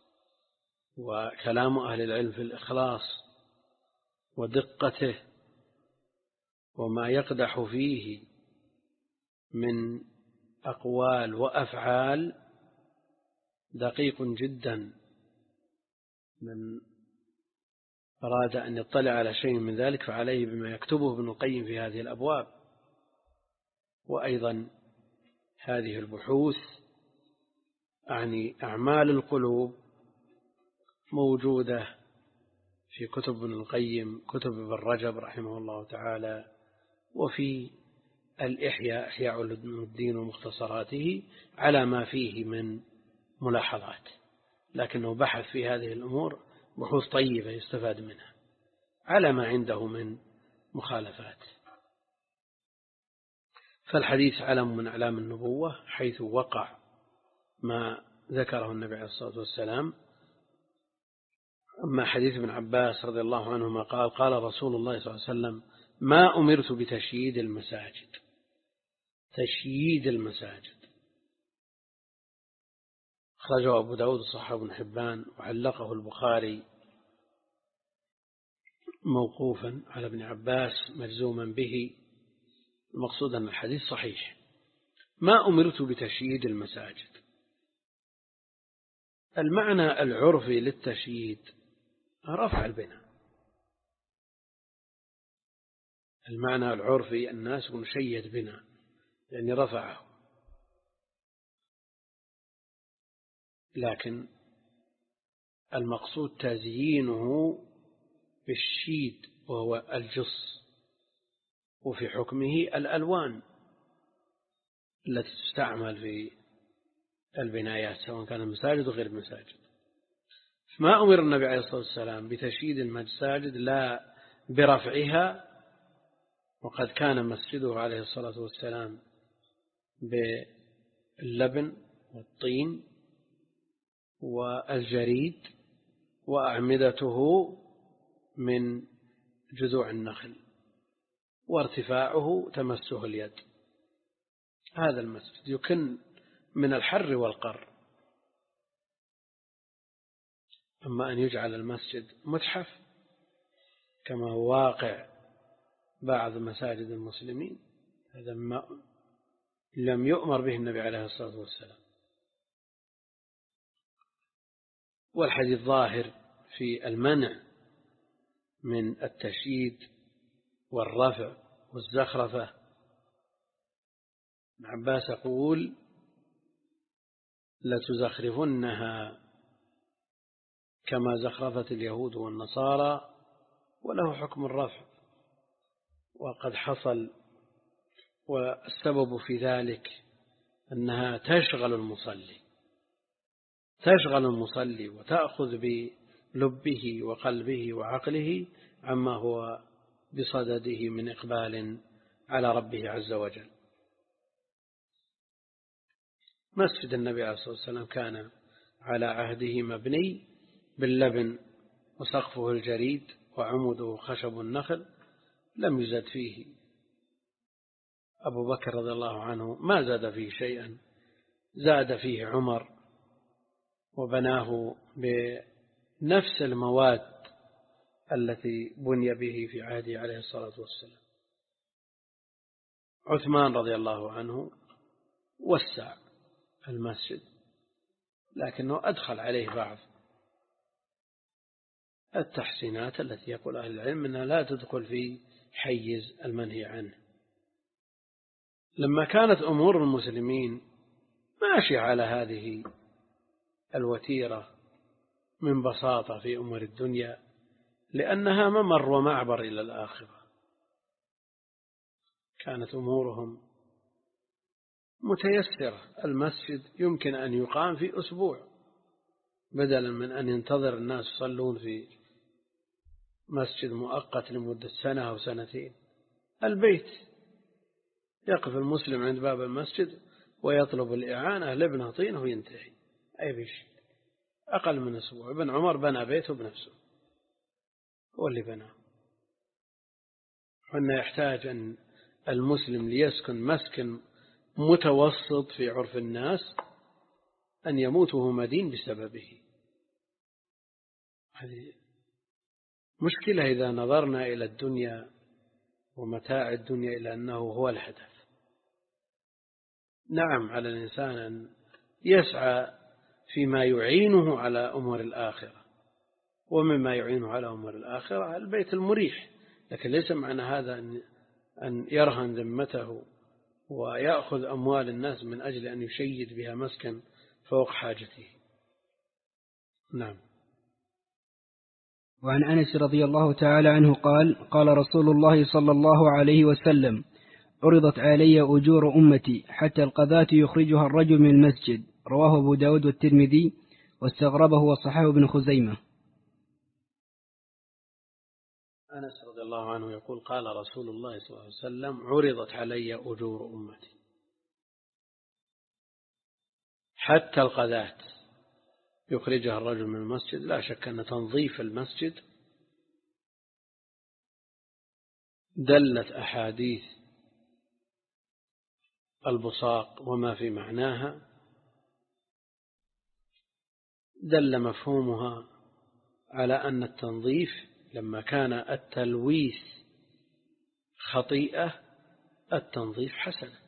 وكلام أهل العلم في الإخلاص ودقته وما يقدح فيه من أقوال وأفعال دقيق جدا. من أراد أن يطلع على شيء من ذلك فعليه بما يكتبه ابن القيم في هذه الأبواب. وأيضا هذه البحوث يعني أعمال القلوب موجودة في كتب ابن القيم، كتب ابن رجب رحمه الله تعالى، وفي الإحياء إحياء علوم الدين ومختصراته على ما فيه من ملاحظات، لكنه بحث في هذه الأمور بحوث طيبة يستفاد منها على ما عنده من مخالفات. فالحديث علم من أعلام النبوة، حيث وقع ما ذكره النبي عليه الصلاة والسلام. أما حديث ابن عباس رضي الله عنهما قال قال رسول الله صلى الله عليه وسلم ما أمرت بتشييد المساجد. تشييد المساجد أخرجه أبو داود صححه ابن حبان وعلقه البخاري موقوفا على ابن عباس مجزوما به. المقصود أن الحديث صحيح. ما أمرت بتشييد المساجد، المعنى العرفي للتشييد رفع البناء. المعنى العرفي الناس مشيد بناء يعني رفعه، لكن المقصود تزيينه بالشيد وهو الجص، وفي حكمه الألوان التي تستعمل في البنايات سواء كان المساجد وغير المساجد. ما أمر النبي عليه الصلاة والسلام بتشييد المساجد لا برفعها، وقد كان مسجده عليه الصلاة والسلام باللبن والطين والجريد، وأعمدته من جذوع النخل، وارتفاعه تمسه اليد. هذا المسجد يكن من الحر والقر. أما أن يجعل المسجد متحف كما هو واقع بعض مساجد المسلمين، هذا ما لم يؤمر به النبي عليه الصلاة والسلام. والحديث ظاهر في المنع من التشييد والرفع والزخرفة. ابن عباس يقول لتزخرفنها كما زخرفت اليهود والنصارى، وله حكم الرفع، وقد حصل. والسبب في ذلك أنها تشغل المصلي تشغل المصلي وتأخذ بلبه وقلبه وعقله عما هو بصدده من إقبال على ربه عز وجل. مسجد النبي عليه الصلاة والسلام كان على عهده مبني باللبن وسقفه الجريد وعموده خشب النخل، لم يزد فيه. أبو بكر رضي الله عنه ما زاد فيه شيئا، زاد فيه عمر وبناه بنفس المواد التي بني به في عهده عليه الصلاة والسلام. عثمان رضي الله عنه وسع المسجد، لكنه أدخل عليه بعض التحسينات التي يقول أهل العلم أنها لا تدخل في حيز المنهي عنه. لما كانت أمور المسلمين ماشية على هذه الوتيرة من بساطة في أمور الدنيا، لأنها ممر ومعبر إلى الآخرة، كانت أمورهم متيسرة. المسجد يمكن أن يقام في أسبوع بدلا من أن ينتظر الناس يصلون في مسجد مؤقت لمدة سنة أو سنتين. البيت يقف المسلم عند باب المسجد ويطلب الإعانة لابنه طينه وينتهي، أي بشيء أقل من أسبوع. ابن عمر بنى بيته بنفسه، هو اللي بناه. وأنه يحتاج أن المسلم ليسكن مسكن متوسط في عرف الناس أن يموته مدين بسببه. هذه مشكلة إذا نظرنا إلى الدنيا ومتاع الدنيا إلى أنه هو الهدف. نعم، على الإنسان أن يسعى فيما يعينه على أمور الآخرة، ومما يعينه على أمور الآخرة البيت المريح، لكن ليس معنى هذا أن يرهن ذمته ويأخذ أموال الناس من أجل أن يشيد بها مسكن فوق حاجته. نعم. وعن أنس رضي الله تعالى عنه قال: قال رسول الله صلى الله عليه وسلم: عرضت علي أجور أمتي حتى القذاة يخرجها الرجل من المسجد. رواه أبو داود والترمذي، واستغربه وصححه ابن خزيمة. أنس رضي الله عنه يقول: قال رسول الله صلى الله عليه وسلم: عرضت علي أجور أمتي حتى القذاة يخرجها الرجل من المسجد. لا شك أن تنظيف المسجد دلت أحاديث البصاق وما في معناها، دل مفهومها على أن التنظيف لما كان التلويث خطيئة التنظيف حسنة.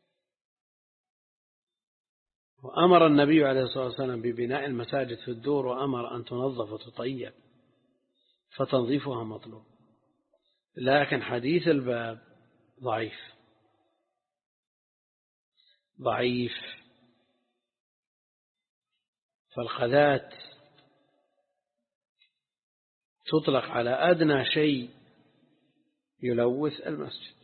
وأمر النبي عليه الصلاة والسلام ببناء المساجد في الدور، وأمر أن تنظف وتطيب، فتنظيفها مطلوب. لكن حديث الباب ضعيف ضعيف فالقذاة تطلق على أدنى شيء يلوث المسجد،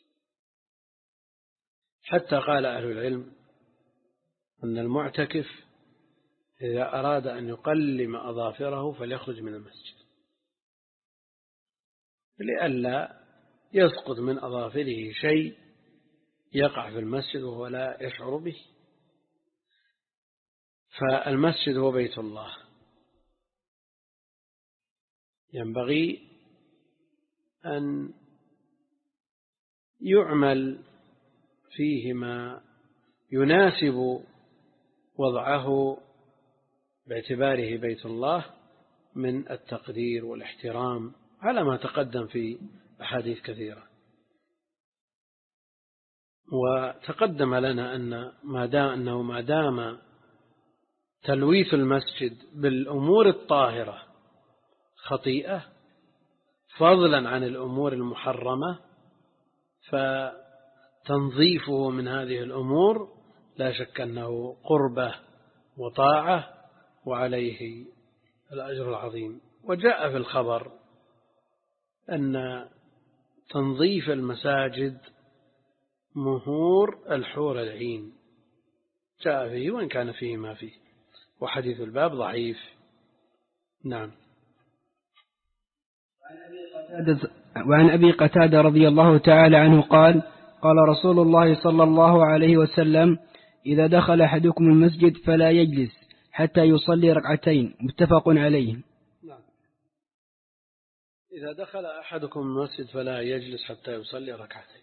حتى قال أهل العلم أن المعتكف إذا أراد أن يقلم أظافره فليخرج من المسجد لئلا يسقط من أظافره شيء يقع في المسجد وهو لا يشعر به. فالمسجد هو بيت الله، ينبغي أن يعمل فيه ما يناسب وضعه باعتباره بيت الله من التقدير والاحترام على ما تقدم في أحاديث كثيرة. وتقدم لنا أن ما دام أنه ما دام تلويث المسجد بالأمور الطاهرة خطيئة فضلا عن الأمور المحرمة، فتنظيفه من هذه الأمور لا شك أنه قربة وطاعة وعليه الأجر العظيم. وجاء في الخبر أن تنظيف المساجد مهور الحور العين، جاء فيه وإن كان فيه ما فيه، وحديث الباب ضعيف. نعم. وعن أبي قتادة رضي الله تعالى عنه قال: قال رسول الله صلى الله عليه وسلم: إذا دخل أحدكم المسجد فلا يجلس حتى يصلي ركعتين، متفق عليه. نعم. إذا دخل أحدكم المسجد فلا يجلس حتى يصلي ركعتين،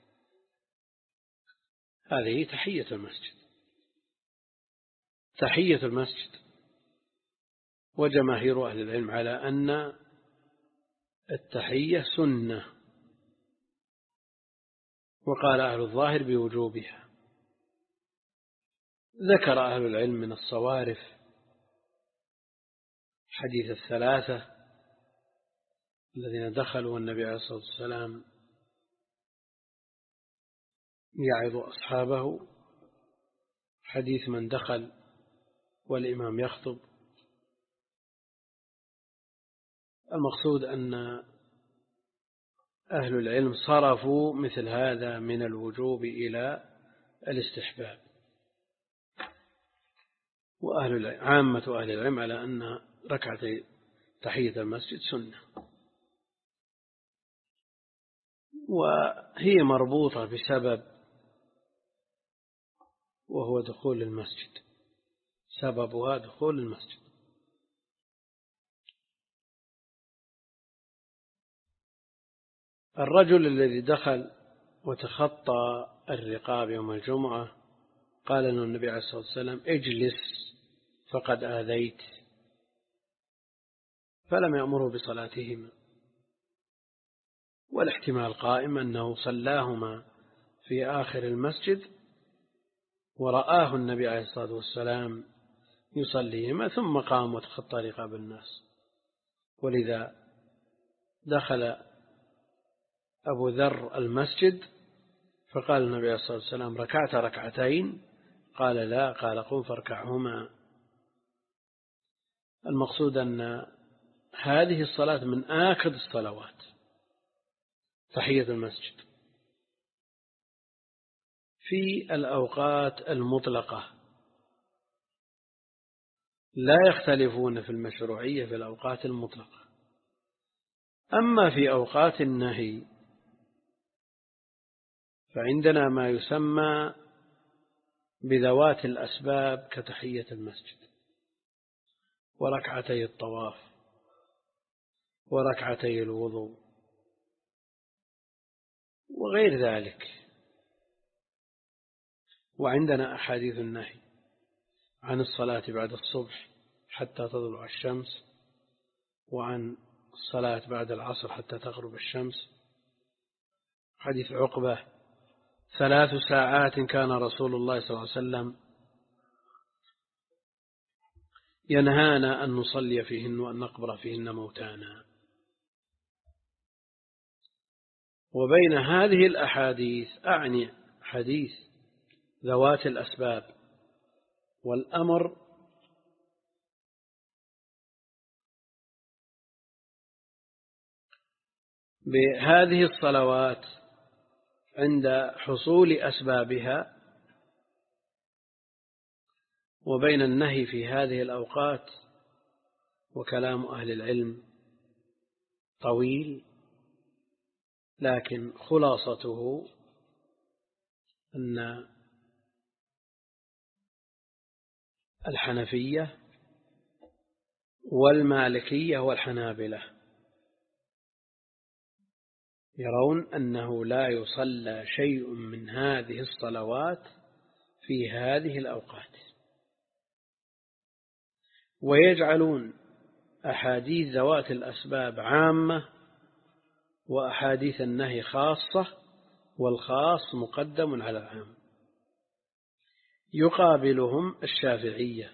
هذه تحية المسجد، تحية المسجد. وجماهير أهل العلم على أن التحية سنة، وقال أهل الظاهر بوجوبها. ذكر أهل العلم من الصوارف حديث الثلاثة الذين دخلوا النبي عليه الصلاة والسلام يعظ أصحابه، حديث من دخل والإمام يخطب. المقصود أن أهل العلم صرفوا مثل هذا من الوجوب إلى الاستحباب، وأهل العلم عامة أهل العلم على أن ركعتي تحية المسجد سنة، وهي مربوطة بسبب وهو دخول المسجد، سببها دخول المسجد. الرجل الذي دخل وتخطى الرقاب يوم الجمعة قال له النبي عليه الصلاة والسلام: اجلس فقد آذيت، فلم يأمره بصلاتهما. والاحتمال قائم أنه صلاهما في آخر المسجد ورآه النبي عليه الصلاة والسلام يصليهما ثم قام وتخطى رقاب الناس، ولذا دخل أبو ذر المسجد فقال النبي عليه الصلاة والسلام: ركعت ركعتين؟ قال: لا. قال: قم فاركعهما. المقصود أن هذه الصلاة من آكد الصلوات، تحية المسجد، في الأوقات المطلقة، لا يختلفون في المشروعية في الأوقات المطلقة. أما في أوقات النهي فعندنا ما يسمى بذوات الأسباب كتحية المسجد وركعتي الطواف وركعتي الوضوء وغير ذلك. وعندنا أحاديث النهي عن الصلاة بعد الصبح حتى تطلع الشمس، وعن الصلاة بعد العصر حتى تغرب الشمس. حديث عقبة: ثلاث ساعات كان رسول الله صلى الله عليه وسلم ينهانا أن نصلي فيهن وأن نقبر فيهن موتانا. وبين هذه الأحاديث أعني حديث ذوات الأسباب والأمر بهذه الصلوات عند حصول أسبابها، وبين النهي في هذه الأوقات. وكلام أهل العلم طويل، لكن خلاصته أن الحنفية والمالكية والحنابلة يرون أنه لا يصلى شيء من هذه الصلوات في هذه الأوقات، ويجعلون أحاديث ذوات الأسباب عامة وأحاديث النهي خاصة، والخاص مقدم على العام. يقابلهم الشافعية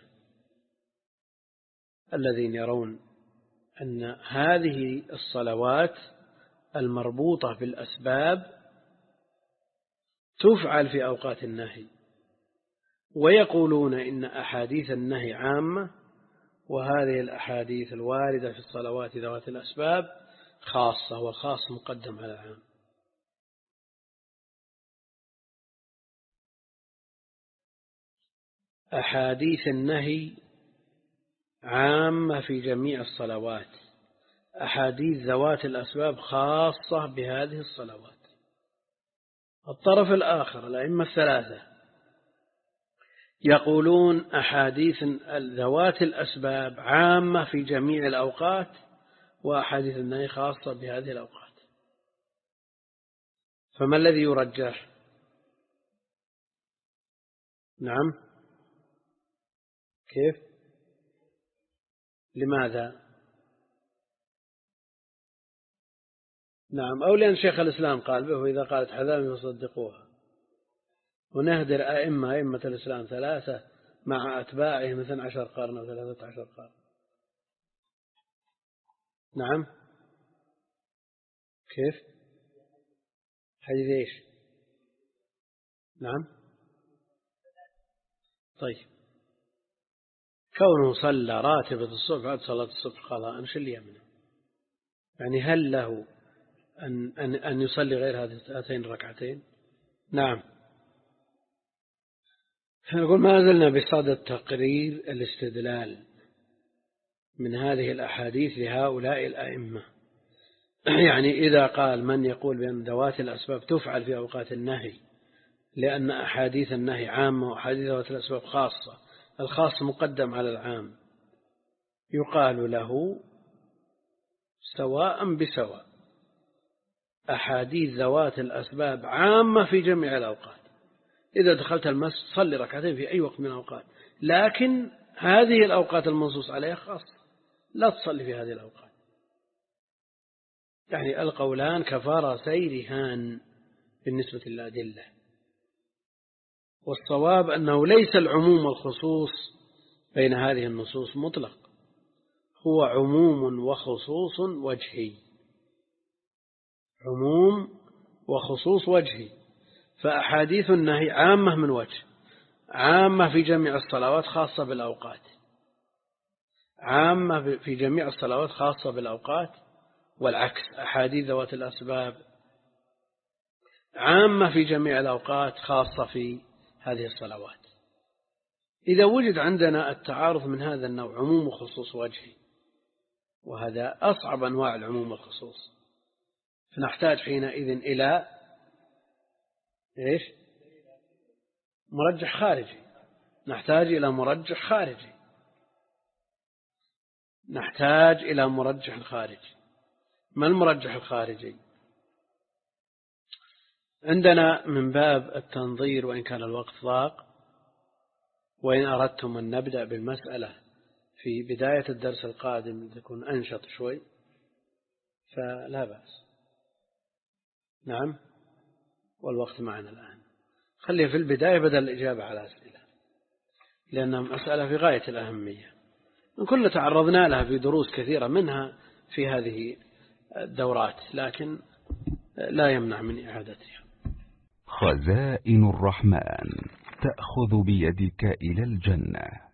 الذين يرون أن هذه الصلوات المربوطة بالأسباب تفعل في أوقات النهي، ويقولون إن أحاديث النهي عامة، وهذه الأحاديث الواردة في الصلوات ذوات الأسباب خاصة، والخاص مقدم على العام. أحاديث النهي عامة في جميع الصلوات، أحاديث ذوات الأسباب خاصة بهذه الصلوات. الطرف الآخر الأئمة الثلاثة يقولون أحاديث ذوات الأسباب عامة في جميع الأوقات، وأحاديث النهي خاصة بهذه الأوقات. فما الذي يرجح؟ نعم، كيف؟ لماذا؟ نعم، أو لأن شيخ الإسلام قال به، وإذا قالت حذامي فصدقوها. ونهدر أئمة أئمة الإسلام ثلاثة مع أتباعهم مثل عشر قرن أو ثلاثة عشر قرن. نعم، كيف؟ حديث إيش؟ نعم، طيب، كونه صلى راتبة الصبح بعد صلاة الصبح قضاء شو اللي يمنع؟ يعني هل له أن أن أن يصلي غير هاتين الركعتين؟ نعم. نقول ما زلنا بصدد تقرير الاستدلال من هذه الأحاديث لهؤلاء الأئمة. يعني إذا قال من يقول بأن ذوات الأسباب تفعل في أوقات النهي لأن أحاديث النهي عامة وأحاديث ذوات الأسباب خاصة، الخاص مقدم على العام، يقال له سواء بسواء، أحاديث ذوات الأسباب عامة في جميع الأوقات. إذا دخلت المسجد صلي ركعتين في أي وقت من الأوقات، لكن هذه الأوقات المنصوص عليها خاصة، لا تصلي في هذه الأوقات. يعني القولان كفارسي رهان بالنسبة للأدلة. والصواب أنه ليس العموم والخصوص بين هذه النصوص مطلق، هو عموم وخصوص وجهي، عموم وخصوص وجهي. فأحاديث النهي عامة من وجه، عامة في جميع الصلوات خاصة بالأوقات، عامة في جميع الصلوات خاصة بالأوقات، والعكس أحاديث ذوات الأسباب عامة في جميع الأوقات خاصة في هذه الصلوات. إذا وجد عندنا التعارض من هذا النوع عموم وخصوص وجهي، وهذا أصعب أنواع العموم والخصوص، فنحتاج حينئذ إلى إيش؟ مرجح خارجي. نحتاج إلى مرجح خارجي نحتاج إلى مرجح خارجي. ما المرجح الخارجي؟ عندنا من باب التنظير، وإن كان الوقت ضاق، وإن أردتم أن نبدأ بالمسألة في بداية الدرس القادم تكون أنشط شوي فلا بأس. نعم، والوقت معنا الآن، خليه في البداية بدل الإجابة على أسئلة، لأنها مسألة في غاية الأهمية، كلنا تعرضنا لها في دروس كثيرة منها في هذه الدورات، لكن لا يمنع من إعادتها. خزائن الرحمن تأخذ بيدك إلى الجنة.